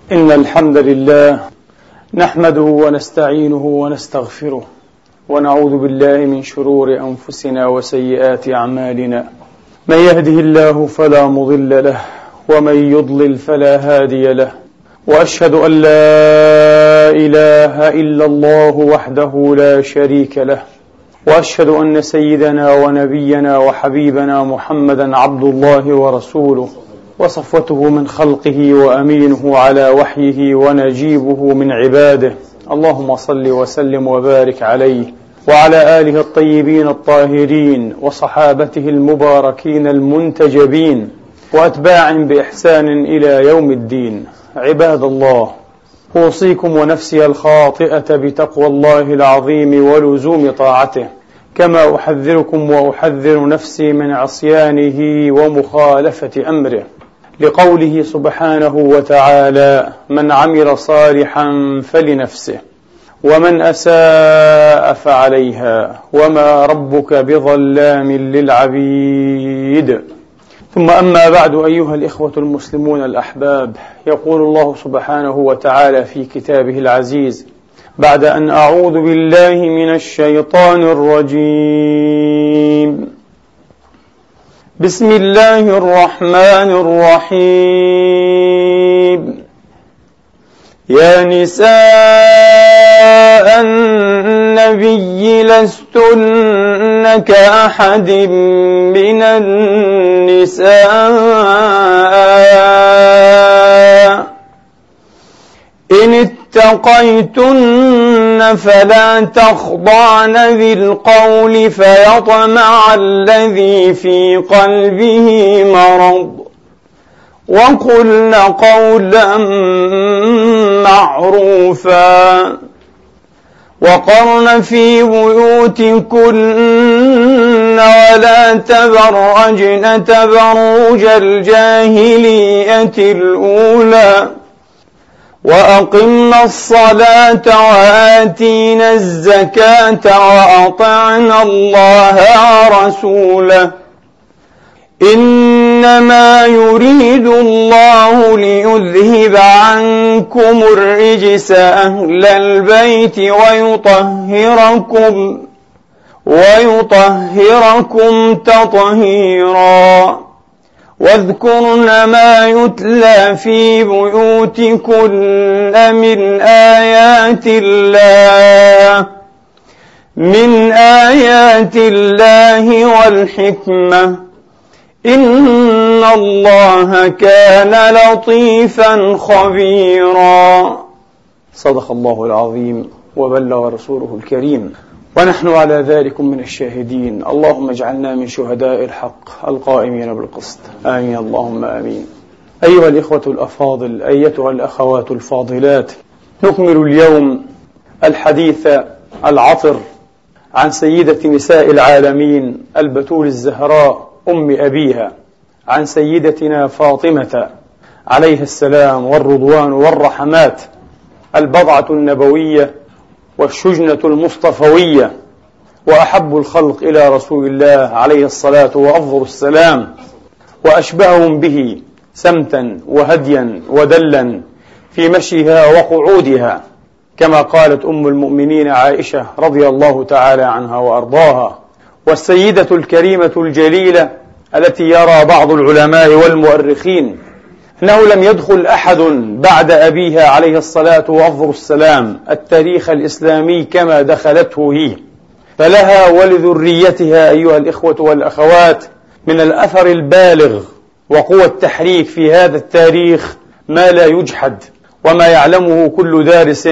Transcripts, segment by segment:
إن الحمد لله نحمده ونستعينه ونستغفره ونعوذ بالله من شرور أنفسنا وسيئات أعمالنا. من يهده الله فلا مضل له ومن يضلل فلا هادي له، وأشهد أن لا إله إلا الله وحده لا شريك له، وأشهد أن سيدنا ونبينا وحبيبنا محمدا عبد الله ورسوله وصفوته من خلقه وأمينه على وحيه ونجيبه من عباده. اللهم صل وسلم وبارك عليه وعلى آله الطيبين الطاهرين وصحابته المباركين المنتجبين وأتباع بإحسان إلى يوم الدين. عباد الله، أوصيكم ونفسي الخاطئة بتقوى الله العظيم ولزوم طاعته، كما أحذركم وأحذر نفسي من عصيانه ومخالفة أمره، لقوله سبحانه وتعالى: من عمل صالحا فلنفسه ومن أساء فعليها وما ربك بظلام للعبيد. ثم أما بعد، أيها الإخوة المسلمون الأحباب، يقول الله سبحانه وتعالى في كتابه العزيز بعد أن أعوذ بالله من الشيطان الرجيم: بسم الله الرحمن الرحيم. يا نساء النبي لستن كأحد من النساء إن اتقيتن فلا تخضعن بالقول فيطمع الذي في قلبه مرض، وقلن قولا معروفا، وقرن في بيوتكن ولا تبرجن تبرج الجاهلية الأولى، وأقمنا الصلاة وآتينا الزكاة وأطعنا الله ورسوله، إنما يريد الله ليذهب عنكم الرجس أهل البيت ويطهركم تطهيرا. واذكرن ما يتلى في بيوتكن من آيات الله والحكمة، إن الله كان لطيفا خبيرا. صدق الله العظيم وبلغ رسوله الكريم، ونحن على ذلك من الشاهدين. اللهم اجعلنا من شهداء الحق القائمين بالقسط، آمين اللهم آمين. أيها الإخوة الأفاضل، أيتها الأخوات الفاضلات، نكمل اليوم الحديث العطر عن سيدة نساء العالمين البتول الزهراء أم أبيها، عن سيدتنا فاطمة عليه السلام والرضوان والرحمات، البضعة النبوية والشجنة المصطفوية، وأحب الخلق إلى رسول الله عليه الصلاة وأفضل السلام، وأشبههم به سمتا وهديا ودلا في مشيها وقعودها، كما قالت أم المؤمنين عائشة رضي الله تعالى عنها وأرضاها. والسيدة الكريمة الجليلة التي يرى بعض العلماء والمؤرخين أنه لم يدخل أحد بعد أبيها عليه الصلاة وأفضل السلام التاريخ الإسلامي كما دخلته هي، فلها ولذريتها أيها الإخوة والأخوات من الأثر البالغ وقوة التحريك في هذا التاريخ ما لا يجحد، وما يعلمه كل دارس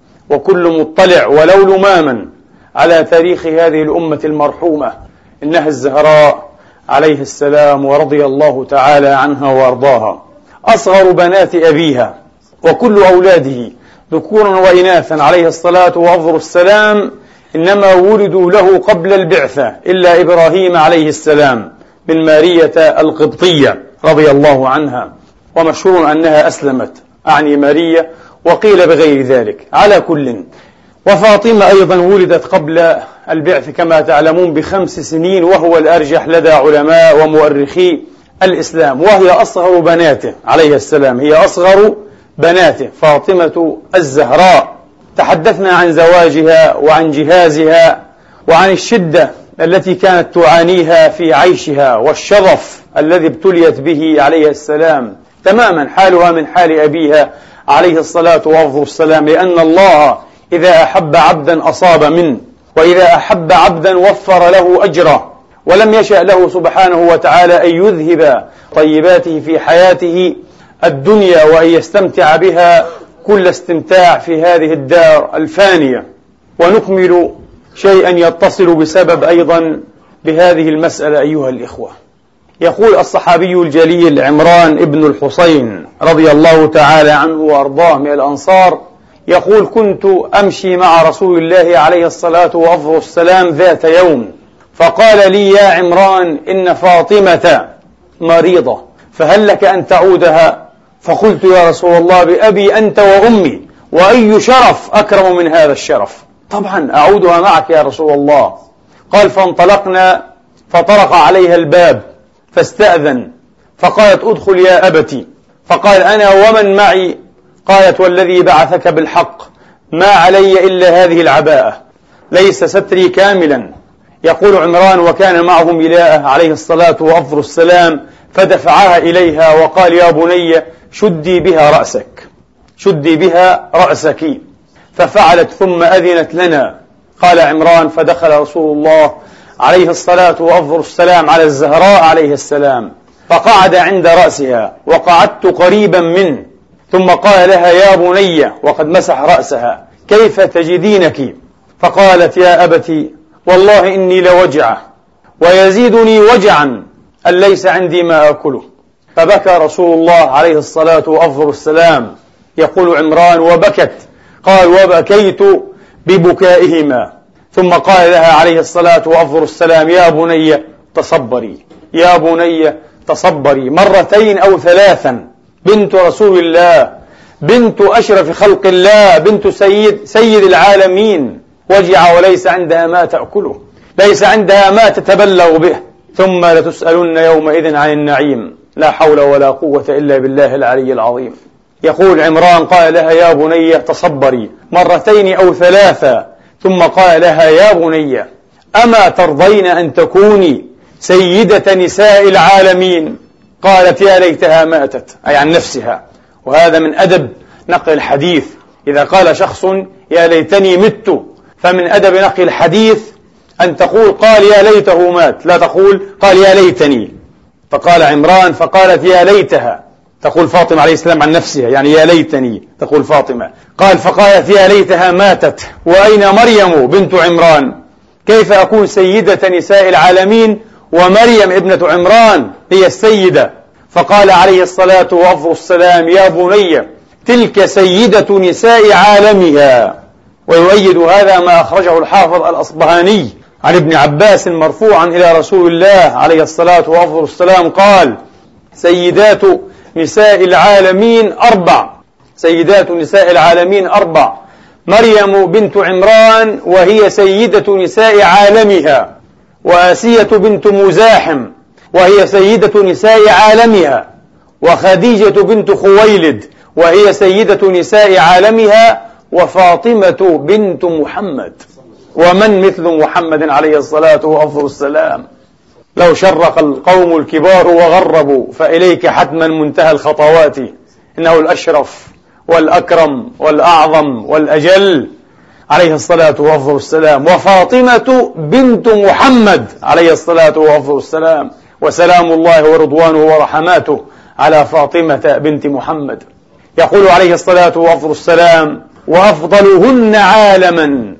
وكل مطلع ولو لماما على تاريخ هذه الأمة المرحومة. إنها الزهراء عليه السلام ورضي الله تعالى عنها وأرضاها، أصغر بنات أبيها، وكل أولاده ذكورا وإناثا عليه الصلاة وأفضل السلام إنما ولدوا له قبل البعثة إلا إبراهيم عليه السلام من مارية القبطية رضي الله عنها، ومشهور أنها أسلمت، أعني مارية، وقيل بغير ذلك. على كل، وفاطمة أيضا ولدت قبل البعث كما تعلمون ب5 سنين، وهو الأرجح لدى علماء ومؤرخي الإسلام، وهي أصغر بناته عليه السلام، هي أصغر بناته فاطمة الزهراء. تحدثنا عن زواجها وعن جهازها وعن الشدة التي كانت تعانيها في عيشها والشظف الذي ابتليت به عليه السلام، تماما حالها من حال أبيها عليه الصلاة والسلام، لأن الله إذا أحب عبدا أصاب منه، وإذا أحب عبدا وفر له أجره، ولم يشأ له سبحانه وتعالى أن يذهب طيباته في حياته الدنيا وأن يستمتع بها كل استمتاع في هذه الدار الفانية. ونكمل شيئا يتصل بسبب أيضا بهذه المسألة أيها الإخوة. يقول الصحابي الجليل عمران ابن الحصين رضي الله تعالى عنه وأرضاه من الأنصار، يقول: كنت أمشي مع رسول الله عليه الصلاة والسلام ذات يوم، فقال لي: يا عمران، إن فاطمة مريضة، فهل لك أن تعودها؟ فقلت: يا رسول الله، بأبي أنت وأمي، وأي شرف أكرم من هذا الشرف؟ طبعا أعودها معك يا رسول الله. قال: فانطلقنا، فطرق عليها الباب فاستأذن، فقالت: ادخل يا أبتي. فقال: أنا ومن معي؟ قالت: والذي بعثك بالحق، ما علي إلا هذه العباءة، ليس ستري كاملا. يقول عمران: وكان معه ملاءة عليه الصلاة والسلام، فدفعها إليها وقال: يا بني، شدي بها رأسك، شدي بها رأسك. ففعلت ثم أذنت لنا. قال عمران: فدخل رسول الله عليه الصلاة والسلام على الزهراء عليه السلام، فقعد عند رأسها وقعدت قريبا منه، ثم قال لها: يا بني، وقد مسح رأسها، كيف تجدينك؟ فقالت: يا أبتي، والله إني لوجعة، ويزيدني وجعا أن ليس عندي ما أكله. فبكى رسول الله عليه الصلاة والسلام. يقول عمران: وبكت. قال: وبكيت ببكائهما. ثم قال لها عليه الصلاة والسلام: يا بني تصبري، يا بني تصبري، مرتين أو ثلاثا. بنت رسول الله، بنت أشرف خلق الله، بنت سيد العالمين، وجع وليس عندها ما تأكله، ليس عندها ما تتبلغ به. ثم لتسألن يومئذ عن النعيم، لا حول ولا قوة إلا بالله العلي العظيم. يقول عمران: قال لها: يا بني تصبري، مرتين أو ثلاثة. ثم قال لها: يا بني، أما ترضين أن تكوني سيدة نساء العالمين؟ قالت: يا ليتها ماتت، أي عن نفسها. وهذا من أدب نقل الحديث، إذا قال شخص: يا ليتني مت، فمن أدب نقل الحديث أن تقول: قال يا ليته مات، لا تقول قال يا ليتني. فقال عمران: فقالت: يا ليتها، تقول فاطمة عليه السلام عن نفسها، يعني يا ليتني تقول فاطمة. قال: فقالت: يا ليتها ماتت، وأين مريم بنت عمران؟ كيف أكون سيدة نساء العالمين ومريم ابنة عمران هي السيدة؟ فقال عليه الصلاة والسلام: يا بني، تلك سيدة نساء عالمها. ويؤيد هذا ما أخرجه الحافظ الأصبهاني عن ابن عباس مرفوعا إلى رسول الله عليه الصلاة والسلام قال: سيدات نساء العالمين أربع، سيدات نساء العالمين أربع: مريم بنت عمران وهي سيدة نساء عالمها، وآسية بنت مزاحم وهي سيدة نساء عالمها، وخديجة بنت خويلد وهي سيدة نساء عالمها، وفاطمة بنت محمد. ومن مثل محمد عليه الصلاة والسلام؟ لو شرق القوم الكبار وغربوا، فإليك حتما منتهى الخطوات، إنه الأشرف والأكرم والأعظم والأجل عليه الصلاة والسلام. وفاطمة بنت محمد عليه الصلاة والسلام، وسلام الله ورضوانه ورحماته على فاطمة بنت محمد. يقول عليه الصلاة والسلام: وأفضلهن عالما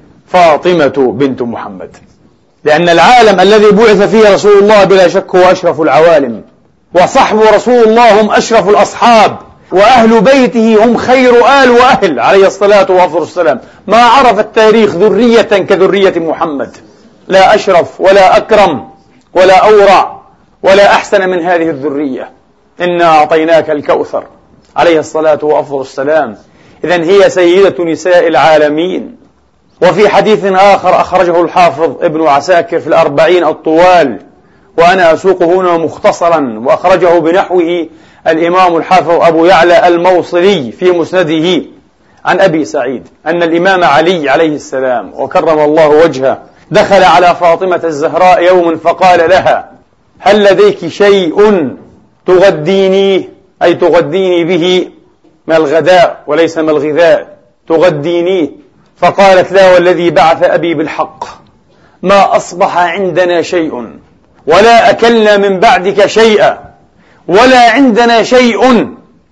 فاطمة بنت محمد، لأن العالم الذي بعث فيه رسول الله بلا شك هو أشرف العوالم، وصحب رسول الله هم أشرف الأصحاب، وأهل بيته هم خير آل وأهل عليه الصلاة والسلام. ما عرف التاريخ ذرية كذرية محمد، لا أشرف ولا أكرم ولا أورع ولا أحسن من هذه الذرية. إنا أعطيناك الكوثر عليه الصلاة والسلام. إذن هي سيدة نساء العالمين. وفي حديث آخر أخرجه الحافظ ابن عساكر في الأربعين الطوال، وأنا أسوقه هنا مختصرا، وأخرجه بنحوه الإمام الحافظ أبو يعلى الموصلي في مسنده عن أبي سعيد أن الإمام علي عليه السلام وكرم الله وجهه دخل على فاطمة الزهراء يوم فقال لها: هل لديك شيء تغدينيه، أي تغديني به من الغداء وليس من الغذاء، تغدينيه؟ فقالت: لا والذي بعث أبي بالحق، ما أصبح عندنا شيء ولا أكلنا من بعدك شيئا ولا عندنا شيء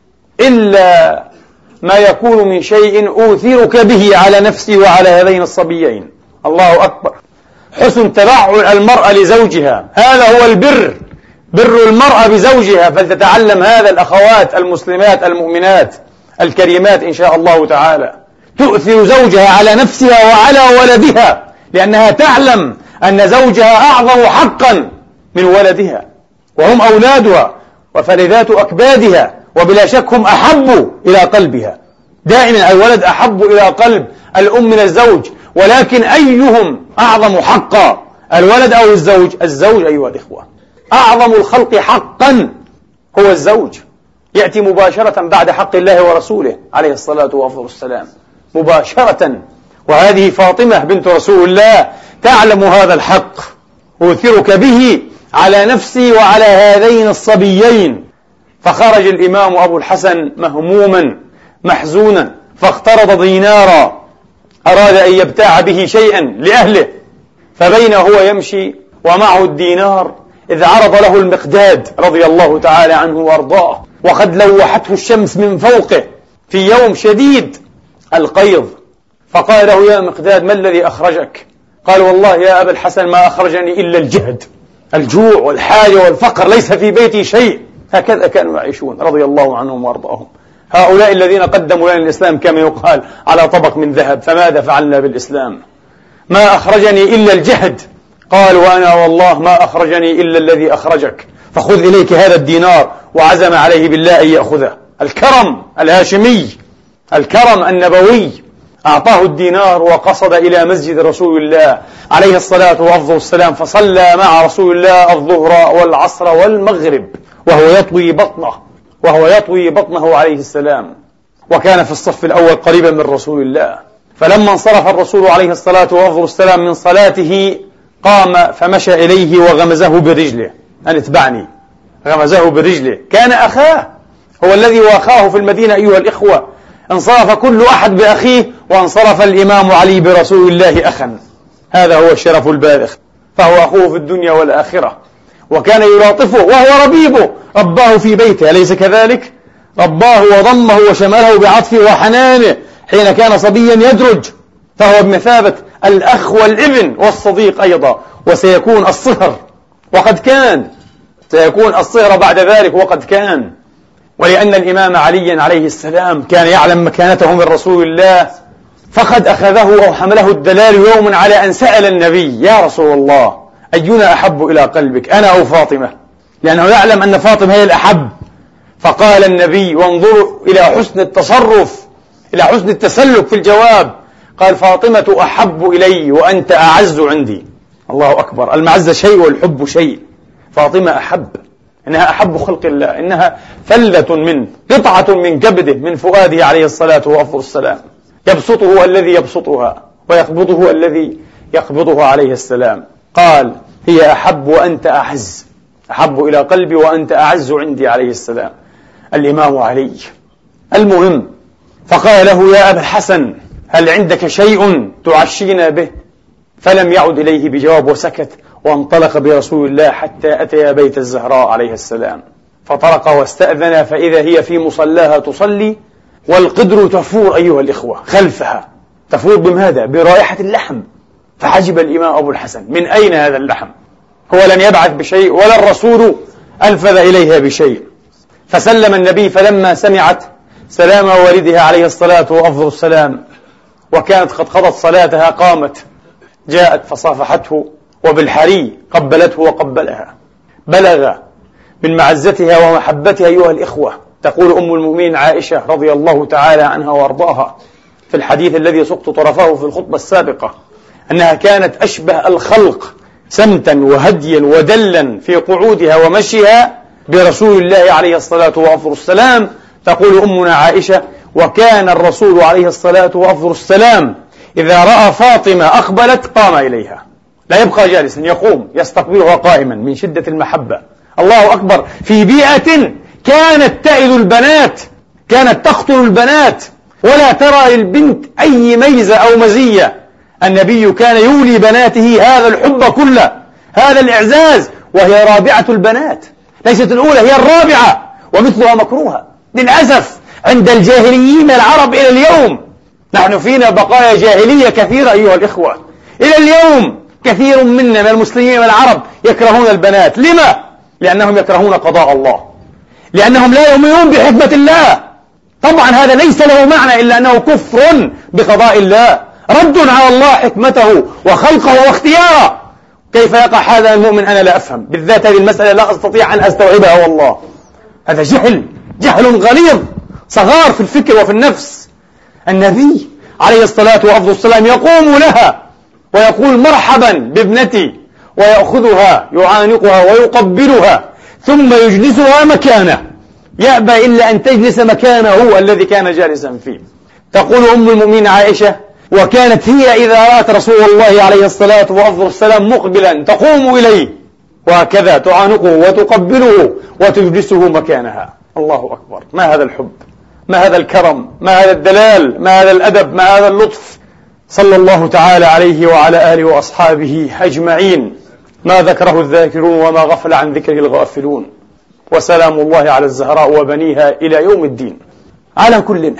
إلا ما يكون من شيء أوثرك به على نفسي وعلى هذين الصبيين. الله أكبر. حسن تبعل المرأة لزوجها، هذا هو البر، بر المرأة بزوجها. فلتتعلم هذا الأخوات المسلمات المؤمنات الكريمات إن شاء الله تعالى، تؤثر زوجها على نفسها وعلى ولدها، لأنها تعلم أن زوجها أعظم حقا من ولدها، وهم أولادها وفلذات أكبادها، وبلا شك هم أحب إلى قلبها. دائما الولد أحب إلى قلب الأم من الزوج، ولكن أيهم أعظم حقا، الولد أو الزوج؟ الزوج أيها الإخوة، أعظم الخلق حقا هو الزوج، يأتي مباشرة بعد حق الله ورسوله عليه الصلاة والسلام مباشرة. وهذه فاطمة بنت رسول الله تعلم هذا الحق، أوثرك به على نفسي وعلى هذين الصبيين. فخرج الإمام أبو الحسن مهموما محزونا، فاقترض دينارا أراد أن يبتاع به شيئا لأهله، فبين هو يمشي ومعه الدينار إذ عرض له المقداد رضي الله تعالى عنه وأرضاه، وقد لوحته الشمس من فوقه في يوم شديد القيض، فقال له: يا مقداد، ما الذي أخرجك؟ قال: والله يا أبا الحسن ما أخرجني إلا الجهد، الجوع والحاجة والفقر، ليس في بيتي شيء. هكذا كانوا يعيشون رضي الله عنهم وأرضاهم. هؤلاء الذين قدموا لنا الإسلام كما يقال على طبق من ذهب، فماذا فعلنا بالإسلام؟ ما أخرجني إلا الجهد. قال: وأنا والله ما أخرجني إلا الذي أخرجك، فخذ إليك هذا الدينار، وعزم عليه بالله أن يأخذه. الكرم الهاشمي، الكرم النبوي. أعطاه الدينار وقصد إلى مسجد رسول الله عليه الصلاة والسلام، فصلى مع رسول الله الظهر والعصر والمغرب وهو يطوي بطنه عليه السلام، وكان في الصف الأول قريبا من رسول الله. فلما انصرف الرسول عليه الصلاة والسلام من صلاته قام فمشى إليه وغمزه برجله: أن اتبعني. غمزه برجله، كان أخاه، هو الذي واخاه في المدينة أيها الإخوة. انصرف كل أحد بأخيه، وانصرف الإمام علي برسول الله أخا. هذا هو الشرف البالغ، فهو أخوه في الدنيا والآخرة، وكان يلاطفه وهو ربيبه، رباه في بيته، أليس كذلك؟ رباه وضمه وشمله بعطفه وحنانه حين كان صبيا يدرج، فهو بمثابة الأخ والابن والصديق أيضا، وسيكون الصهر وقد كان، سيكون الصهر بعد ذلك وقد كان. ولأن الإمام علي عليه السلام كان يعلم مكانته من رسول الله، فقد أخذه أو حمله الدلال يوم على أن سأل النبي: يا رسول الله، أينا أحب إلى قلبك، أنا أو فاطمة؟ لأنه يعلم أن فاطمة هي الأحب. فقال النبي، وانظروا إلى حسن التصرف، إلى حسن التسلك في الجواب، قال: فاطمة أحب إلي وأنت أعز عندي. الله أكبر، المعزة شيء والحب شيء. فاطمة أحب، إنها أحب خلق الله، إنها فلة من قطعة من كبده من فؤاده عليه الصلاة والسلام، يبسطه الذي يبسطها ويقبضه الذي يقبضه عليه السلام. قال: هي أحب وأنت أعز، أحب إلى قلبي وأنت أعز عندي عليه السلام، الإمام علي. المهم، فقال له: يا أبا الحسن، هل عندك شيء تعشينا به؟ فلم يعد إليه بجواب وسكت، وانطلق برسول الله حتى أتي بيت الزهراء عليه السلام، فطرق واستأذن، فإذا هي في مصلاها تصلي، والقدر تفور أيها الإخوة خلفها. تفور بماذا؟ برائحة اللحم. فحجب الإمام أبو الحسن: من أين هذا اللحم؟ هو لم يبعث بشيء ولا الرسول أنفذ إليها بشيء. فسلم النبي، فلما سمعت سلام والدها عليه الصلاة والسلام وكانت قد قضت صلاتها قامت، جاءت فصافحته، وبالحري قبلته وقبلها. بلغ من معزتها ومحبتها أيها الإخوة. تقول أم المؤمنين عائشة رضي الله تعالى عنها وأرضاها في الحديث الذي سقط طرفه في الخطبة السابقة، أنها كانت أشبه الخلق سمتا وهديا ودلا في قعودها ومشيها برسول الله عليه الصلاة والسلام. تقول أمنا عائشة: وكان الرسول عليه الصلاة والسلام إذا رأى فاطمة أقبلت قام إليها، لا يبقى جالسا، يقوم يستقبلها قائما من شدة المحبة. الله أكبر. في بيئة كانت تئد البنات، كانت تقتل البنات، ولا ترى للبنت أي ميزة أو مزية، النبي كان يولي بناته هذا الحب كله، هذا الإعزاز، وهي رابعة البنات، ليست الأولى، هي الرابعة، ومثلها مكروهة للأسف عند الجاهليين العرب إلى اليوم. نحن فينا بقايا جاهلية كثيرة أيها الإخوة، إلى اليوم كثير منا من المسلمين والعرب يكرهون البنات. لما؟ لأنهم يكرهون قضاء الله، لأنهم لا يؤمنون بحكمة الله. طبعا هذا ليس له معنى إلا أنه كفر بقضاء الله، رد على الله حكمته وخلقه واختياره. كيف يقع هذا المؤمن؟ أنا لا أفهم، بالذات هذه المسألة لا أستطيع أن أستوعبها والله. هذا جهل غليظ، صغار في الفكر وفي النفس. النبي عليه الصلاة والسلام يقوم لها ويقول: مرحبا بابنتي، ويأخذها يعانقها ويقبلها ثم يجلسها مكانه، يأبى إلا أن تجلس مكانه الذي كان جالسا فيه. تقول أم المؤمنين عائشة: وكانت هي إذا رأت رسول الله عليه الصلاة والسلام مقبلا تقوم إليه وهكذا تعانقه وتقبله وتجلسه مكانها. الله أكبر. ما هذا الحب، ما هذا الكرم، ما هذا الدلال، ما هذا الأدب، ما هذا اللطف. صلى الله تعالى عليه وعلى آله وأصحابه أجمعين. ما ذكره الذاكرون وما غفل عن ذكره الغافلون، وسلام الله على الزهراء وبنيها إلى يوم الدين. على كل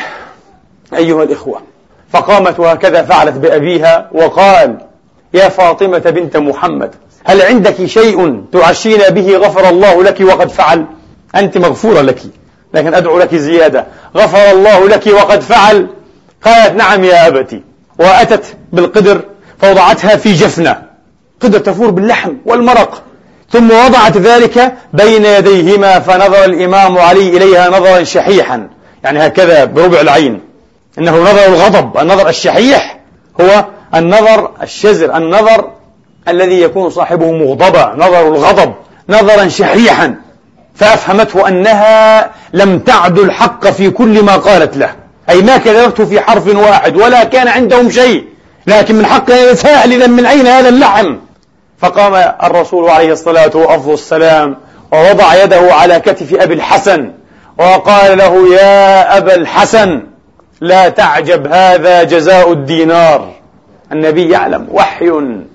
أيها الإخوة، فقامت وهكذا فعلت بأبيها وقال: يا فاطمة بنت محمد، هل عندك شيء تعشين به غفر الله لك وقد فعل؟ أنت مغفورة لك، لكن أدعو لك زيادة، غفر الله لك وقد فعل. قالت: نعم يا أبتي. وأتت بالقدر فوضعتها في جفنة، قدر تفور باللحم والمرق، ثم وضعت ذلك بين يديهما، فنظر الإمام علي إليها نظرا شحيحا، يعني هكذا بربع العين. إنه نظر الغضب. النظر الشحيح هو النظر الشزر، النظر الذي يكون صاحبه مغضبا، نظر الغضب، نظرا شحيحا. فأفهمته أنها لم تعد الحق في كل ما قالت له، أي ما كذبته في حرف واحد ولا كان عندهم شيء، لكن من حقها يتساءل إذا من أين هذا اللحم. فقام الرسول عليه الصلاة والسلام ووضع يده على كتف أبي الحسن وقال له: يا أبا الحسن، لا تعجب، هذا جزاء الدينار. النبي يعلم، وحي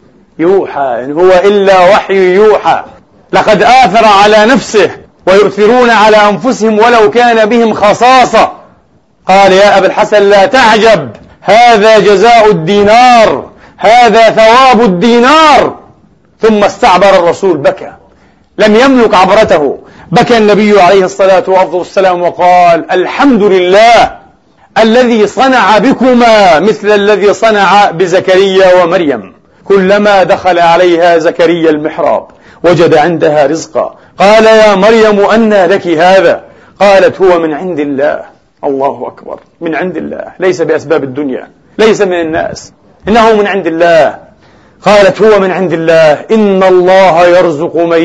يوحى، إن هو إلا وحي يوحى. لقد آثر على نفسه ويؤثرون على أنفسهم ولو كان بهم خصاصة. قال: يا أبا الحسن لا تعجب، هذا جزاء الدينار، هذا ثواب الدينار. ثم استعبر الرسول، بكى، لم يملك عبرته، بكى النبي عليه الصلاة والسلام وقال: الحمد لله الذي صنع بكما مثل الذي صنع بزكريا ومريم. كلما دخل عليها زكريا المحراب وجد عندها رزقا، قال: يا مريم أنى لك هذا؟ قالت: هو من عند الله. الله أكبر. من عند الله، ليس بأسباب الدنيا، ليس من الناس، إنه من عند الله. قالت: هو من عند الله، إن الله يرزق من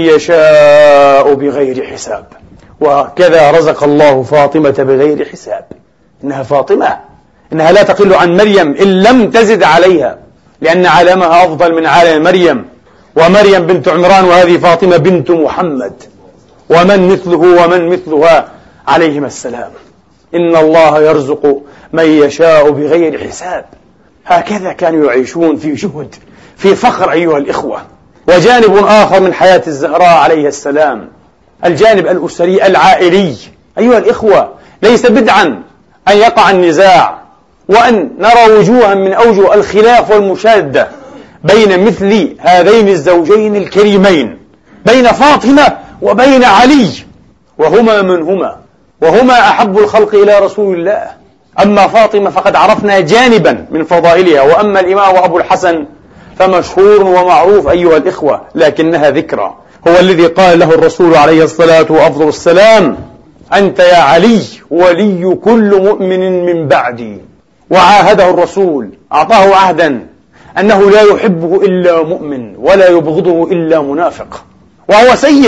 يشاء بغير حساب. وكذا رزق الله فاطمة بغير حساب. إنها فاطمة، إنها لا تقل عن مريم إن لم تزد عليها، لأن عالمها أفضل من عالم مريم، ومريم بنت عمران، وهذه فاطمة بنت محمد، ومن مثله ومن مثلها عليهما السلام. إن الله يرزق من يشاء بغير حساب. هكذا كانوا يعيشون في جهد، في فخر أيها الإخوة. وجانب آخر من حياة الزهراء عليه السلام، الجانب الأسري العائلي. أيها الإخوة، ليس بدعا أن يقع النزاع وأن نرى وجوها من أوجه الخلاف والمشادة بين مثل هذين الزوجين الكريمين، بين فاطمة وبين علي، وهما من هما، وهما أحب الخلق إلى رسول الله. أما فاطمة فقد عرفنا جانبا من فضائلها، وأما الإمام أبو الحسن فمشهور ومعروف أيها الإخوة، لكنها ذكرى. هو الذي قال له الرسول عليه الصلاة والسلام: أنت يا علي ولي كل مؤمن من بعدي. وعاهده الرسول، أعطاه عهدا أنه لا يحبه إلا مؤمن ولا يبغضه إلا منافق، وهو سيد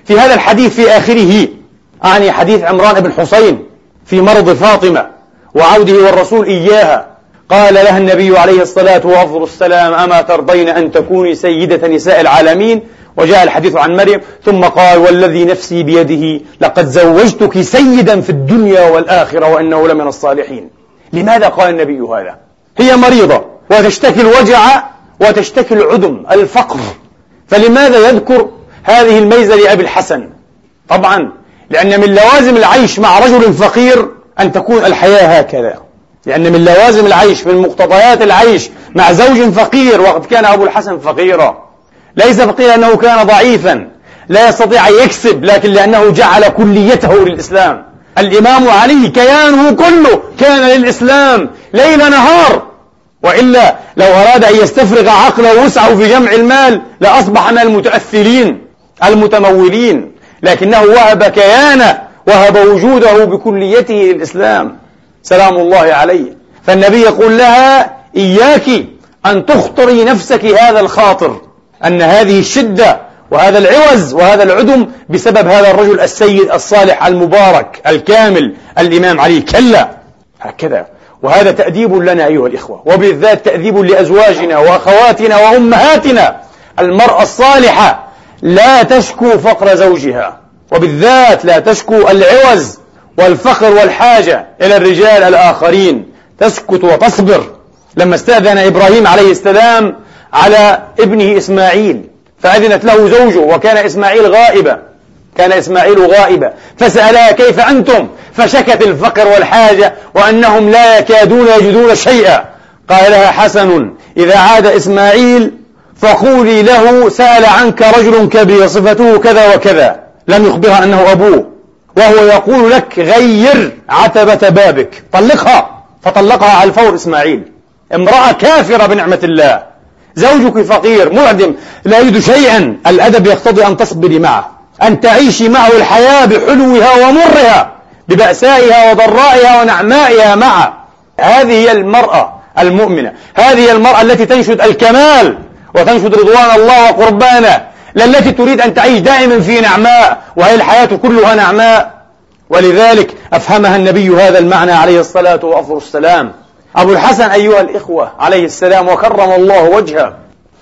في هذا الحديث في آخره، أعني حديث عمران بن حسين في مرض فاطمة وعوده والرسول إياها، قال لها النبي عليه الصلاة والسلام: أما ترضين أن تكوني سيدة نساء العالمين؟ وجاء الحديث عن مريم، ثم قال: والذي نفسي بيده لقد زوجتك سيدا في الدنيا والآخرة وإنه لمن الصالحين. لماذا قال النبي هذا؟ هي مريضة وتشتكي الوجع وتشتكي العدم الفقر، فلماذا يذكر هذه الميزة لأبي الحسن؟ طبعا لأن من لوازم العيش مع رجل فقير أن تكون الحياة هكذا، لأن من لوازم العيش، من مقتضيات العيش مع زوج فقير، وقد كان أبو الحسن فقيرا، ليس فقيرا أنه كان ضعيفا لا يستطيع أن يكسب، لكن لأنه جعل كليته للإسلام. الإمام علي كيانه كله كان للإسلام ليل نهار، وإلا لو أراد أن يستفرغ عقله ووسعه في جمع المال لأصبح من المتأثرين المتمولين، لكنه وهب كيانه، وهب وجوده بكليته للإسلام سلام الله عليه. فالنبي يقول لها: إياك أن تخطري نفسك هذا الخاطر، أن هذه الشدة وهذا العوز وهذا العدم بسبب هذا الرجل السيد الصالح المبارك الكامل الإمام علي. كلا، هكذا. وهذا تأديب لنا أيها الإخوة، وبالذات تأديب لأزواجنا وأخواتنا وأمهاتنا. المرأة الصالحة لا تشكو فقر زوجها، وبالذات لا تشكو العوز والفقر والحاجة إلى الرجال الآخرين، تسكت وتصبر. لما استأذن إبراهيم عليه السلام على ابنه إسماعيل فأذنت له زوجه، وكان إسماعيل غائبا، فسألها: كيف أنتم؟ فشكت الفقر والحاجة وأنهم لا يكادون يجدون شيئا. قال لها: حسن، إذا عاد إسماعيل فقولي له: سأل عنك رجل كبير صفته كذا وكذا، لم يخبرها أنه أبوه، وهو يقول لك: غير عتبة بابك، طلقها. فطلقها على الفور إسماعيل. امرأة كافرة بنعمة الله، زوجك فقير معدم لا يجد شيئا، الأدب يقتضي أن تصبري معه، أن تعيشي معه الحياة بحلوها ومرها، ببأسائها وضرائها ونعمائها معه. هذه هي المرأة المؤمنة، هذه هي المرأة التي تنشد الكمال وتنشد رضوان الله وقربانه، لا التي تريد أن تعيش دائما في نعماء، وهي الحياة كلها نعماء. ولذلك أفهمها النبي هذا المعنى عليه الصلاة والسلام. أبو الحسن أيها الإخوة عليه السلام وكرم الله وجهه،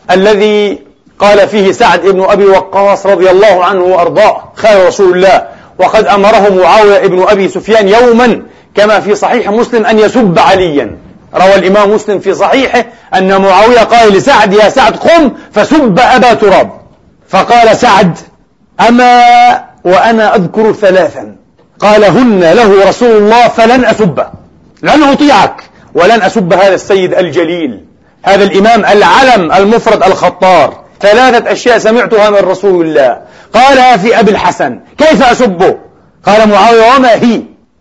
الذي قال فيه سعد بن أبي وقاص رضي الله عنه وأرضاه خال رسول الله، وقد أمره معاوية بن أبي سفيان يوما كما في صحيح مسلم أن يسب عليا. روى الإمام مسلم في صحيحه أن معاوية قال لسعد: يا سعد قم فسب أبا تراب. فقال سعد: أما وأنا أذكر ثلاثا قالهن له رسول الله فلن أسبه، لن أطيعك ولن أسب هذا السيد الجليل، هذا الإمام العلم المفرد الخطار. ثلاثة أشياء سمعتها من رسول الله قالها في أبي الحسن، كيف أسبه؟ قال معاوية: وما هي؟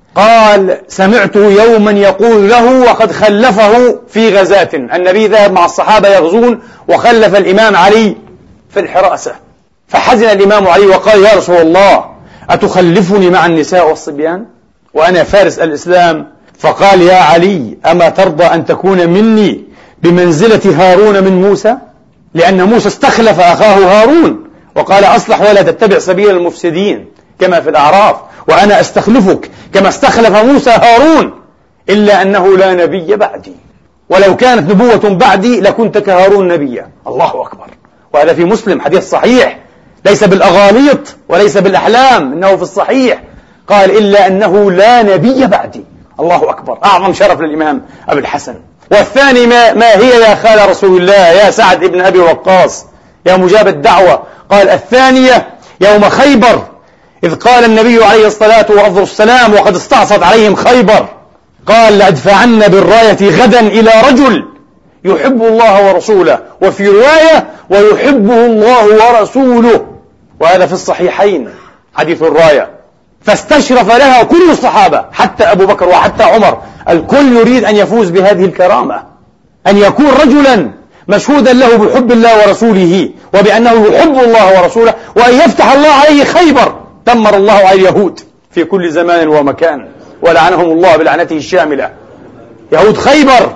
قال: سمعته يوما يقول له، وقد خلفه في غزاة، النبي ذهب مع الصحابة يغزون وخلف الإمام علي في الحراسة، فحزن الإمام علي وقال: يا رسول الله، أتخلفني مع النساء والصبيان وأنا فارس الإسلام؟ فقال: يا علي، أما ترضى أن تكون مني بمنزلة هارون من موسى؟ لأن موسى استخلف أخاه هارون وقال: أصلح ولا تتبع سبيل المفسدين كما في الأعراف، وأنا أستخلفك كما استخلف موسى هارون، إلا أنه لا نبي بعدي، ولو كانت نبوة بعدي لكنت كهارون نبيا. الله أكبر. وهذا في مسلم حديث صحيح، ليس بالأغاليط وليس بالأحلام، إنه في الصحيح. قال: إلا أنه لا نبي بعدي. الله أكبر، أعظم شرف للإمام أبي الحسن. والثاني ما هي يا خال رسول الله يا سعد بن أبي وقاص يا مجاب الدعوة؟ قال: الثانية يوم خيبر، إذ قال النبي عليه الصلاة والسلام وقد استعصت عليهم خيبر، قال: لأدفعن بالراية غدا إلى رجل يحب الله ورسوله، وفي رواية ويحبه الله ورسوله، وهذا في الصحيحين حديث الراية. فاستشرف لها كل الصحابة حتى أبو بكر وحتى عمر، الكل يريد أن يفوز بهذه الكرامة، أن يكون رجلا مشهودا له بحب الله ورسوله وبأنه يحب الله ورسوله، وأن يفتح الله عليه خيبر. دمر الله على اليهود في كل زمان ومكان ولعنهم الله بلعنته الشاملة، يهود خيبر.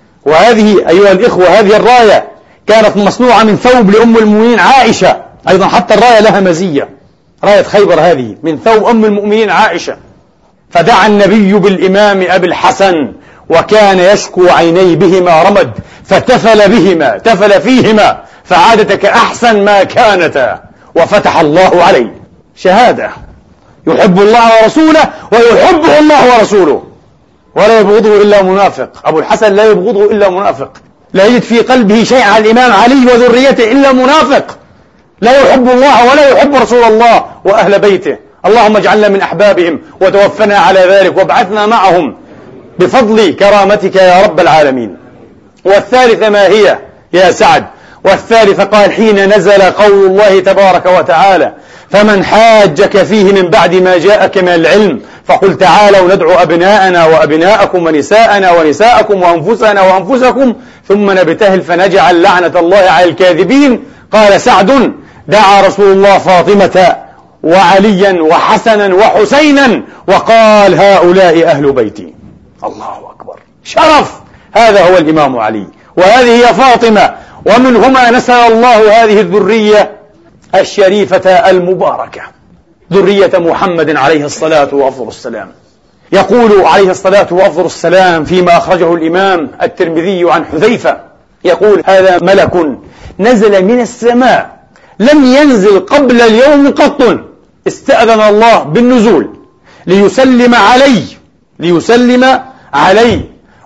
وهذه أيها الإخوة هذه الراية كانت مصنوعة من ثوب لأم المؤمنين عائشة، أيضا حتى الراية لها مزية، راية خيبر هذه من ثوب أم المؤمنين عائشة. فدعا النبي بالإمام أبي الحسن وكان يشكو عيني بهما رمد، تفل فيهما فعادت كأحسن ما كانتا، وفتح الله عليه. شهادة، يحب الله ورسوله ويحبه الله ورسوله، ولا يبغضه إلا منافق. أبو الحسن لا يبغضه إلا منافق، لا يجد في قلبه شيء على الإمام علي وذريته إلا منافق، لا يحب الله ولا يحب رسول الله وأهل بيته. اللهم اجعلنا من أحبابهم وتوفنا على ذلك وابعثنا معهم بفضل كرامتك يا رب العالمين. والثالثة ما هي يا سعد؟ والثالثة قال حين نزل قول الله تبارك وتعالى فمن حاجك فيه من بعد ما جاءك من العلم فقل تعالوا ندعو أبناءنا وأبناءكم ونساءنا ونساءكم وأنفسنا وأنفسكم ثم نبتهل فنجعل لعنة الله على الكاذبين. قال سعد دعا رسول الله فاطمة وعليا وحسنا وحسينا وقال هؤلاء أهل بيتي. الله أكبر، شرف. هذا هو الإمام علي وهذه هي فاطمة، ومنهما نسل الله هذه الذرية الشريفة المباركة، ذرية محمد عليه الصلاة وأفضل السلام. يقول عليه الصلاة وأفضل السلام فيما أخرجه الإمام الترمذي عن حذيفة، يقول هذا ملك نزل من السماء لم ينزل قبل اليوم قط، استأذن الله بالنزول ليسلم علي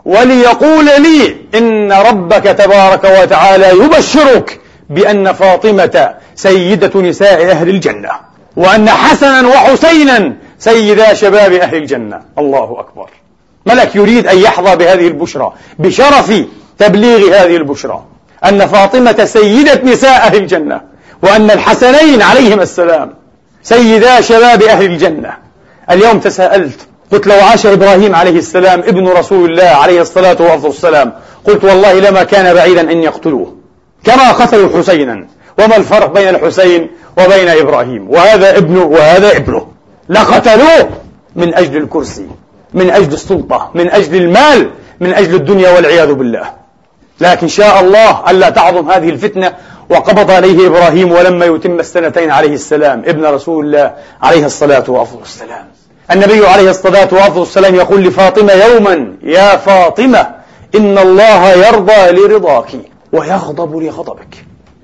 وليقول لي إن ربك تبارك وتعالى يبشرك بأن فاطمة سيدة نساء أهل الجنة، وأن حسنا وحسينا سيدا شباب أهل الجنة. الله أكبر. ملك يريد أن يحظى بهذه البشرى، بشرف تبليغ هذه البشرى، أن فاطمة سيدة نساء أهل الجنة، وأن الحسنين عليهم السلام سيدا شباب أهل الجنة. اليوم تساءلت، قلت لو عاش إبراهيم عليه السلام ابن رسول الله عليه الصلاة والسلام، قلت والله لما كان بعيدا أن يقتلوه كما قتلوا حسينا. وما الفرق بين الحسين وبين إبراهيم؟ وهذا ابنه وهذا ابنه، لقتلوه من أجل الكرسي، من أجل السلطة، من أجل المال، من أجل الدنيا والعياذ بالله. لكن شاء الله ألا تعظم هذه الفتنة، وقبض عليه إبراهيم ولما يتم 2 عليه السلام ابن رسول الله عليه الصلاة والسلام. النبي عليه الصلاة والسلام يقول لفاطمة يوما يا فاطمة إن الله يرضى لرضاك ويغضب لغضبك.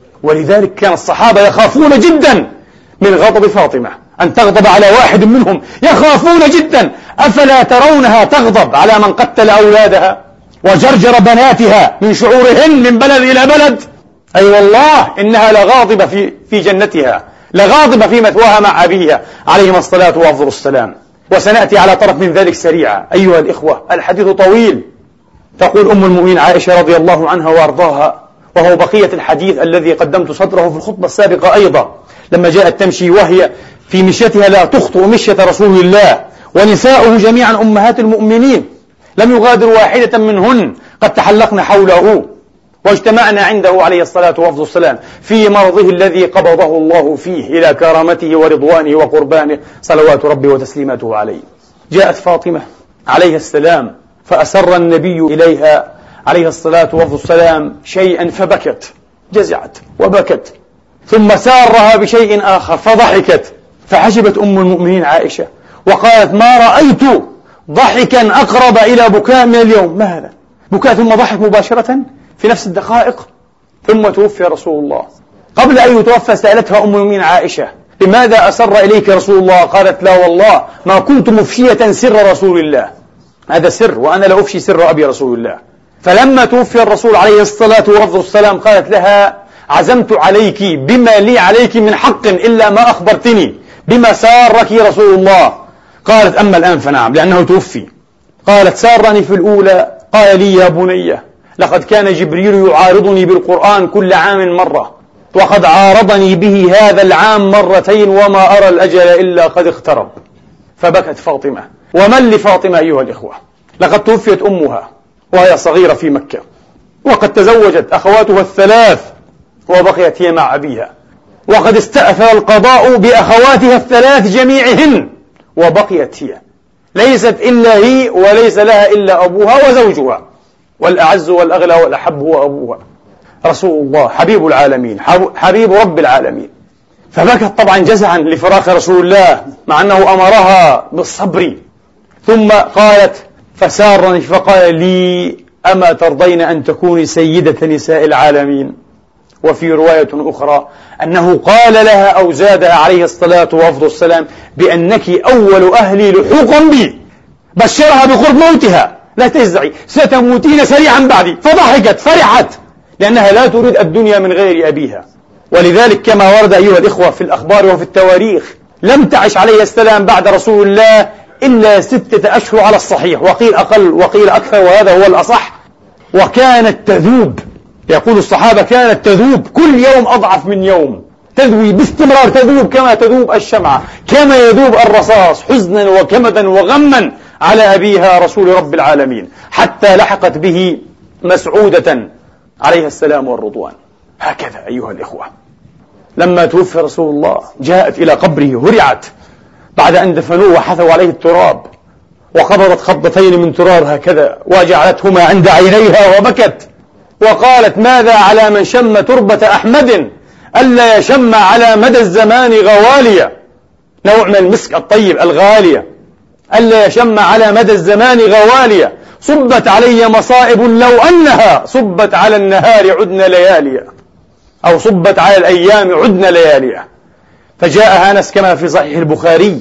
ولذلك كان الصحابة يخافون جدا من غضب فاطمة، أن تغضب على واحد منهم يخافون جدا. أفلا ترونها تغضب على من قتل أولادها وجرجر بناتها من شعورهن من بلد إلى بلد؟ أي والله إنها لغاضبة في جنتها، لغاضبة في مثواها مع أبيها عليهما الصلاة والسلام. وسنأتي على طرف من ذلك سريعا أيها الإخوة، الحديث طويل. تقول أم المؤمنين عائشة رضي الله عنها وأرضاها، وهو بقية الحديث الذي قدمت صدره في الخطبة السابقة أيضا، لما جاءت تمشي وهي في مشيتها لا تخطئ مشية رسول الله، ونساؤه جميعا أمهات المؤمنين لم يغادر واحدة منهن، قد تحلقن حوله واجتمعنا عنده عليه الصلاة والسلام في مرضه الذي قبضه الله فيه إلى كرامته ورضوانه وقربانه صلوات ربي وتسليماته عليه. جاءت فاطمة عليه السلام فأسر النبي إليها عليه الصلاة والسلام شيئا فبكت، جزعت وبكت، ثم سارها بشيء آخر فضحكت، فحجبت أم المؤمنين عائشة وقالت ما رأيت ضحكا أقرب إلى بكاء من اليوم. ما هذا؟ بكاء ثم ضحك مباشرة في نفس الدقائق. ثم توفي رسول الله. قبل أن يتوفى سألتها أم المؤمنين عائشة لماذا أسر إليك رسول الله؟ قالت لا والله ما كنت مفشية سر رسول الله، هذا سر وأنا لا أفشي سر أبي رسول الله. فلما توفي الرسول عليه الصلاة والسلام قالت لها عزمت عليك بما لي عليك من حق إلا ما أخبرتني بما سارك رسول الله. قالت أما الآن فنعم لأنه توفي. قالت سارني في الأولى، قال لي يا بني لقد كان جبريل يعارضني بالقرآن كل عام مرة، وقد عارضني به هذا العام مرتين وما أرى الأجل إلا قد اقترب. فبكت فاطمة. ومن لفاطمة أيها الإخوة؟ لقد توفيت أمها وهي صغيرة في مكة، وقد تزوجت أخواتها الثلاث وبقيت هي مع أبيها، وقد استأثر القضاء بأخواتها الثلاث جميعهن وبقيت هي، ليست إلا هي وليس لها إلا أبوها وزوجها، والأعز والأغلى والأحب هو أبوها رسول الله حبيب العالمين، حبيب رب العالمين. فبكت طبعا جزعا لفراق رسول الله مع أنه أمرها بالصبر. ثم قالت فسارني فقال لي أما ترضين أن تكوني سيدة نساء العالمين؟ وفي رواية أخرى أنه قال لها أو زادها عليه الصلاة والسلام بأنك أول أهلي لحوقا بي، بشرها بقرب موتها، لا تجزعي ستموتين سريعا بعدي. فضحكت فرحت لأنها لا تريد الدنيا من غير أبيها. ولذلك كما ورد أيها الإخوة في الأخبار وفي التواريخ لم تعش عليه السلام بعد رسول الله إلا 6 أشهر على الصحيح، وقيل أقل وقيل أكثر وهذا هو الأصح. وكانت تذوب، يقول الصحابة كانت تذوب كل يوم أضعف من يوم، تذوي باستمرار، تذوب كما تذوب الشمعة، كما يذوب الرصاص حزنا وكمدا وغما على أبيها رسول رب العالمين، حتى لحقت به مسعودة عليه السلام والرضوان. هكذا أيها الإخوة لما توفي رسول الله جاءت إلى قبره، هرعت بعد أن دفنوه وحثوا عليه التراب، وقبضت خبطتين من تراب هكذا وجعلتهما عند عينيها وبكت وقالت ماذا على من شم تربة أحمد ألا يشم على مدى الزمان غواليا، نوع من المسك الطيب الغالية، ألا يشم على مدى الزمان غواليا، صبت علي مصائب لو أنها صبت على النهار عدن لياليا، أو صبت على الأيام عدن لياليا. فجاء أنس كما في صحيح البخاري،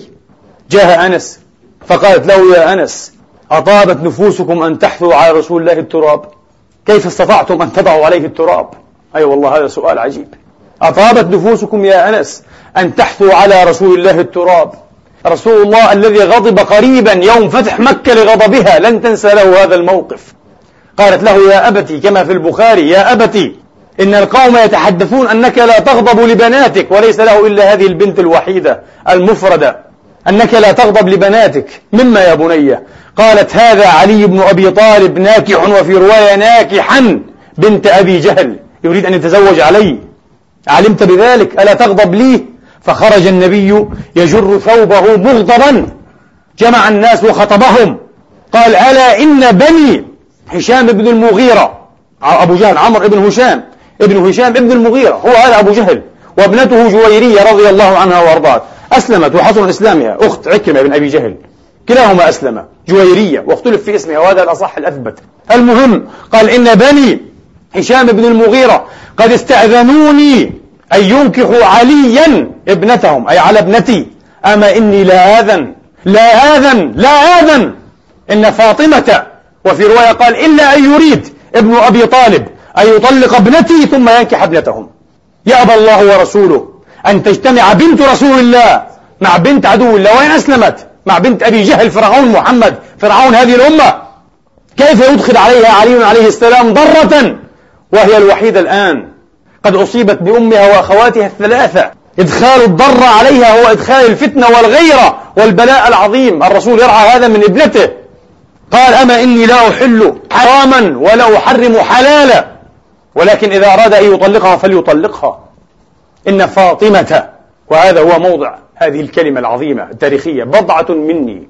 جاء أنس فقالت له يا أنس أطابت نفوسكم أن تحثوا على رسول الله التراب؟ كيف استطعتم أن تضعوا عليه التراب؟ أي والله هذا سؤال عجيب. أطابت نفوسكم يا أنس أن تحثوا على رسول الله التراب؟ رسول الله الذي غضب قريبا يوم فتح مكة لغضبها، لن تنسى له هذا الموقف. قالت له يا أبتي كما في البخاري يا أبتي إن القوم يتحدثون أنك لا تغضب لبناتك، وليس له إلا هذه البنت الوحيدة المفردة، أنك لا تغضب لبناتك، مما يا بني؟ قالت هذا علي بن أبي طالب ناكح، وفي رواية ناكحا بنت أبي جهل، يريد أن يتزوج علي، علمت بذلك ألا تغضب لي؟ فخرج النبي يجر ثوبه مغضبا، جمع الناس وخطبهم، قال ألا إن بني هشام بن المغيرة، أبو جهل عمرو بن هشام ابن المغيرة، هو هذا أبو جهل، وابنته جويرية رضي الله عنها وارضاها أسلمت وحسن إسلامها، أخت عكرمة بن أبي جهل، كلاهما أسلم، جويرية، واختلف في اسمها وهذا الأصح الأثبت. المهم قال إن بني هشام بن المغيرة قد استأذنوني أن ينكحوا عليا ابنتهم، أي على ابنتي، أما إني لا آذن إن فاطمة، وفي رواية قال إلا أن يريد ابن أبي طالب أن يطلق ابنتي ثم ينكح ابنتهم. يأبى الله ورسوله أن تجتمع بنت رسول الله مع بنت عدو الله، وين أسلمت؟ مع بنت أبي جهل فرعون محمد، فرعون هذه الأمة. كيف يدخل عليها علي عليه السلام ضرة وهي الوحيدة الآن قد أصيبت بأمها وأخواتها الثلاثة؟ إدخال الضر عليها هو إدخال الفتنة والغيرة والبلاء العظيم. الرسول يرعى هذا من ابنته. قال أما إني لا أحل حراما ولا أحرم حلالا، ولكن إذا أراد أن يطلقها فليطلقها. إن فاطمة، وهذا هو موضع هذه الكلمة العظيمة التاريخية، بضعة مني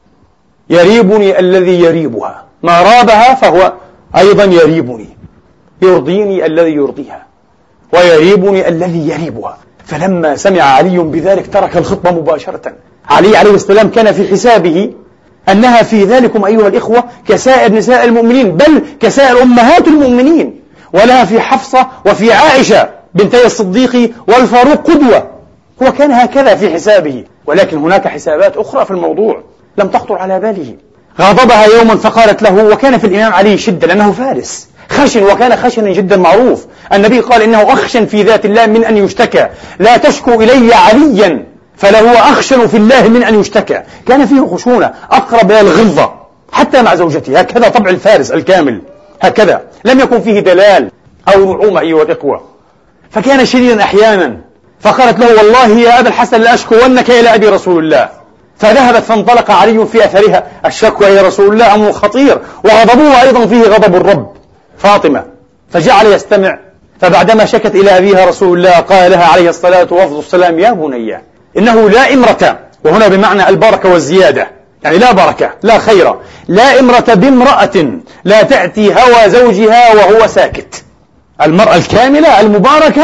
يريبني الذي يريبها، ما رابها فهو أيضا يريبني، يرضيني الذي يرضيها ويريبني الذي يريبها. فلما سمع علي بذلك ترك الخطبة مباشرة. علي عليه السلام كان في حسابه أنها في ذلكم أيها الإخوة كسائر نساء المؤمنين، بل كسائر أمهات المؤمنين، ولها في حفصة وفي عائشة بنتي الصديق والفاروق قدوة. هو كان هكذا في حسابه، ولكن هناك حسابات أخرى في الموضوع لم تخطر على باله. غاضبها يوما فقالت له، وكان في الإمام علي شدة لأنه فارس خشن، وكان خشنا جدا معروف. النبي قال إنه أخشن في ذات الله من أن يشتكى، لا تشكو إلي عليا فلهو أخشن في الله من أن يشتكى. كان فيه خشونة أقرب إلى الغلظة حتى مع زوجته، هكذا طبع الفارس الكامل، هكذا لم يكن فيه دلال أو نعومة أيها الإخوة. فكان شديدا أحيانا، فقالت له والله يا أبا الحسن لأشكونك إلى أبي رسول الله. فذهبت فانطلق علي في أثرها. الشكوى إلى رسول الله أمر خطير، وغضبه أيضا فيه غضب الرب فاطمة. فجعل يستمع، فبعدما شكت إلى أبيها رسول الله قال لها عليه الصلاة والسلام يا بني إنه لا إمرة، وهنا بمعنى البركة والزيادة، يعني لا بركة لا خير، لا إمرة بامرأة لا تأتي هوى زوجها وهو ساكت. المرأة الكاملة المباركة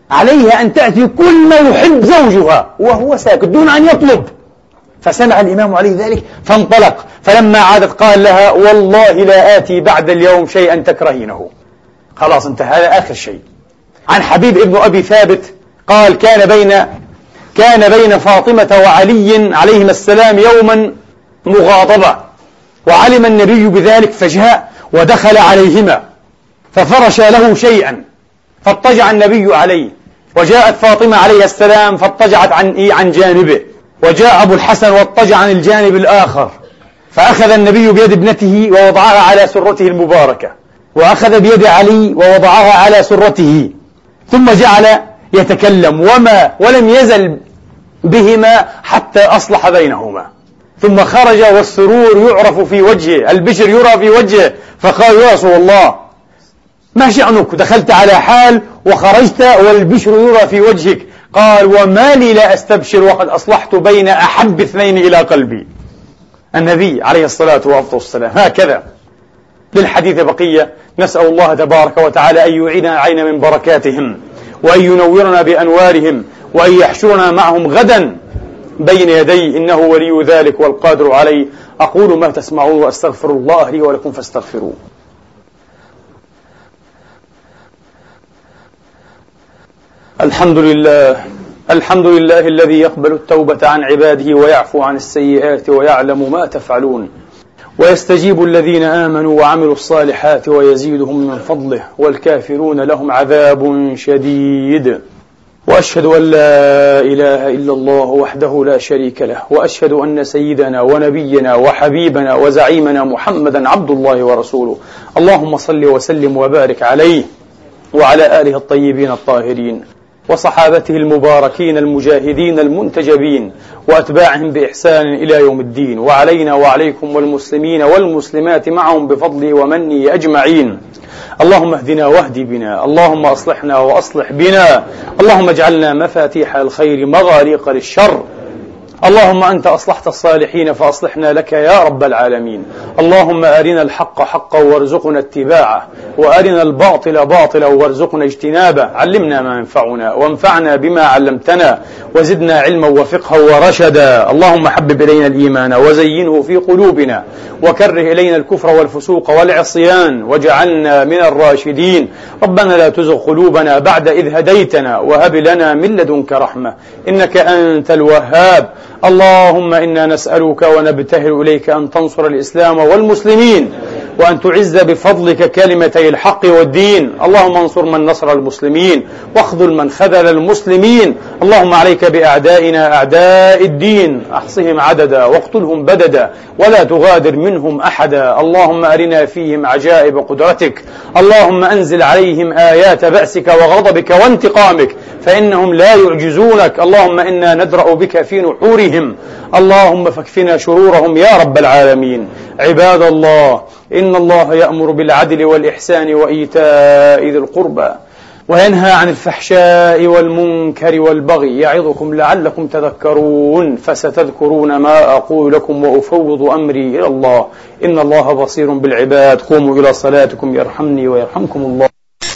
عليها أن تأتي كل ما يحب زوجها وهو ساكت دون أن يطلب. فسمع الإمام علي ذلك فانطلق، فلما عادت قال لها: والله لا آتي بعد اليوم شيئا تكرهينه. خلاص انتهى، هذا آخر شيء. عن حبيب ابن أبي ثابت قال: كان بين فاطمة وعلي عليهما السلام يوما مغاضبة، وعلم النبي بذلك فجاء ودخل عليهما ففرش له شيئا فاضطجع النبي عليه، وجاءت فاطمة عليه السلام فاضطجعت عن جانبه، وجاء أبو الحسن واضطجع عن الجانب الآخر، فأخذ النبي بيد ابنته ووضعها على سرته المباركة، وأخذ بيد علي ووضعها على سرته، ثم جعل يتكلم ولم يزل بهما حتى أصلح بينهما، ثم خرج والسرور يعرف في وجهه، البشر يرى في وجهه، فقال: يا رسول الله ما شأنك؟ دخلت على حال وخرجت والبشر يرى في وجهك. قال: وما لي لا أستبشر وقد أصلحت بين أحب اثنين إلى قلبي. النبي عليه الصلاة والسلام. هكذا. للحديث بقية، نسأل الله تبارك وتعالى أن يعيننا علينا من بركاتهم، وأن ينورنا بأنوارهم، وأن يحشرنا معهم غدا بين يدي، إنه ولي ذلك والقادر عليه. أقول ما تسمعون وأستغفر الله لي ولكم فاستغفروه. الحمد لله الذي يقبل التوبة عن عباده ويعفو عن السيئات ويعلم ما تفعلون، ويستجيب الذين آمنوا وعملوا الصالحات ويزيدهم من فضله، والكافرون لهم عذاب شديد. وأشهد أن لا إله إلا الله وحده لا شريك له، وأشهد أن سيدنا ونبينا وحبيبنا وزعيمنا محمدا عبد الله ورسوله. اللهم صل وسلم وبارك عليه وعلى آله الطيبين الطاهرين، وصحابته المباركين المجاهدين المنتجبين، وأتباعهم بإحسان إلى يوم الدين، وعلينا وعليكم والمسلمين والمسلمات معهم بفضله ومنه أجمعين. اللهم اهدنا واهد بنا، اللهم أصلحنا وأصلح بنا، اللهم اجعلنا مفاتيح الخير مغاليق للشر. اللهم أنت أصلحت الصالحين فأصلحنا لك يا رب العالمين. اللهم أرنا الحق حقا وارزقنا اتباعه، وأرنا الباطل باطلا وارزقنا اجتنابه. علمنا ما ينفعنا وانفعنا بما علمتنا، وزدنا علما وفقها ورشدا. اللهم حبب إلينا الإيمان وزينه في قلوبنا، وكره إلينا الكفر والفسوق والعصيان، واجعلنا من الراشدين. ربنا لا تزغ قلوبنا بعد إذ هديتنا، وهب لنا من لدنك رحمة إنك أنت الوهاب. اللهم إنا نسألك ونبتهل إليك أن تنصر الإسلام والمسلمين، وأن تعز بفضلك كلمتي الحق والدين. اللهم انصر من نصر المسلمين، واخذل من خذل المسلمين. اللهم عليك بأعدائنا أعداء الدين، أحصهم عددا واقتلهم بددا، ولا تغادر منهم أحدا. اللهم أرنا فيهم عجائب قدرتك. اللهم أنزل عليهم آيات بأسك وغضبك وانتقامك، فإنهم لا يعجزونك. اللهم إنا ندرأ بك في نحورهم، اللهم فاكفنا شرورهم يا رب العالمين. عباد الله، إن الله يأمر بالعدل والإحسان وإيتاء ذي القربى، وينهى عن الفحشاء والمنكر والبغي، يعظكم لعلكم تذكرون. فستذكرون ما أقول لكم، وأفوض أمري إلى الله، إن الله بصير بالعباد. قوموا إلى صلاتكم يرحمني ويرحمكم الله.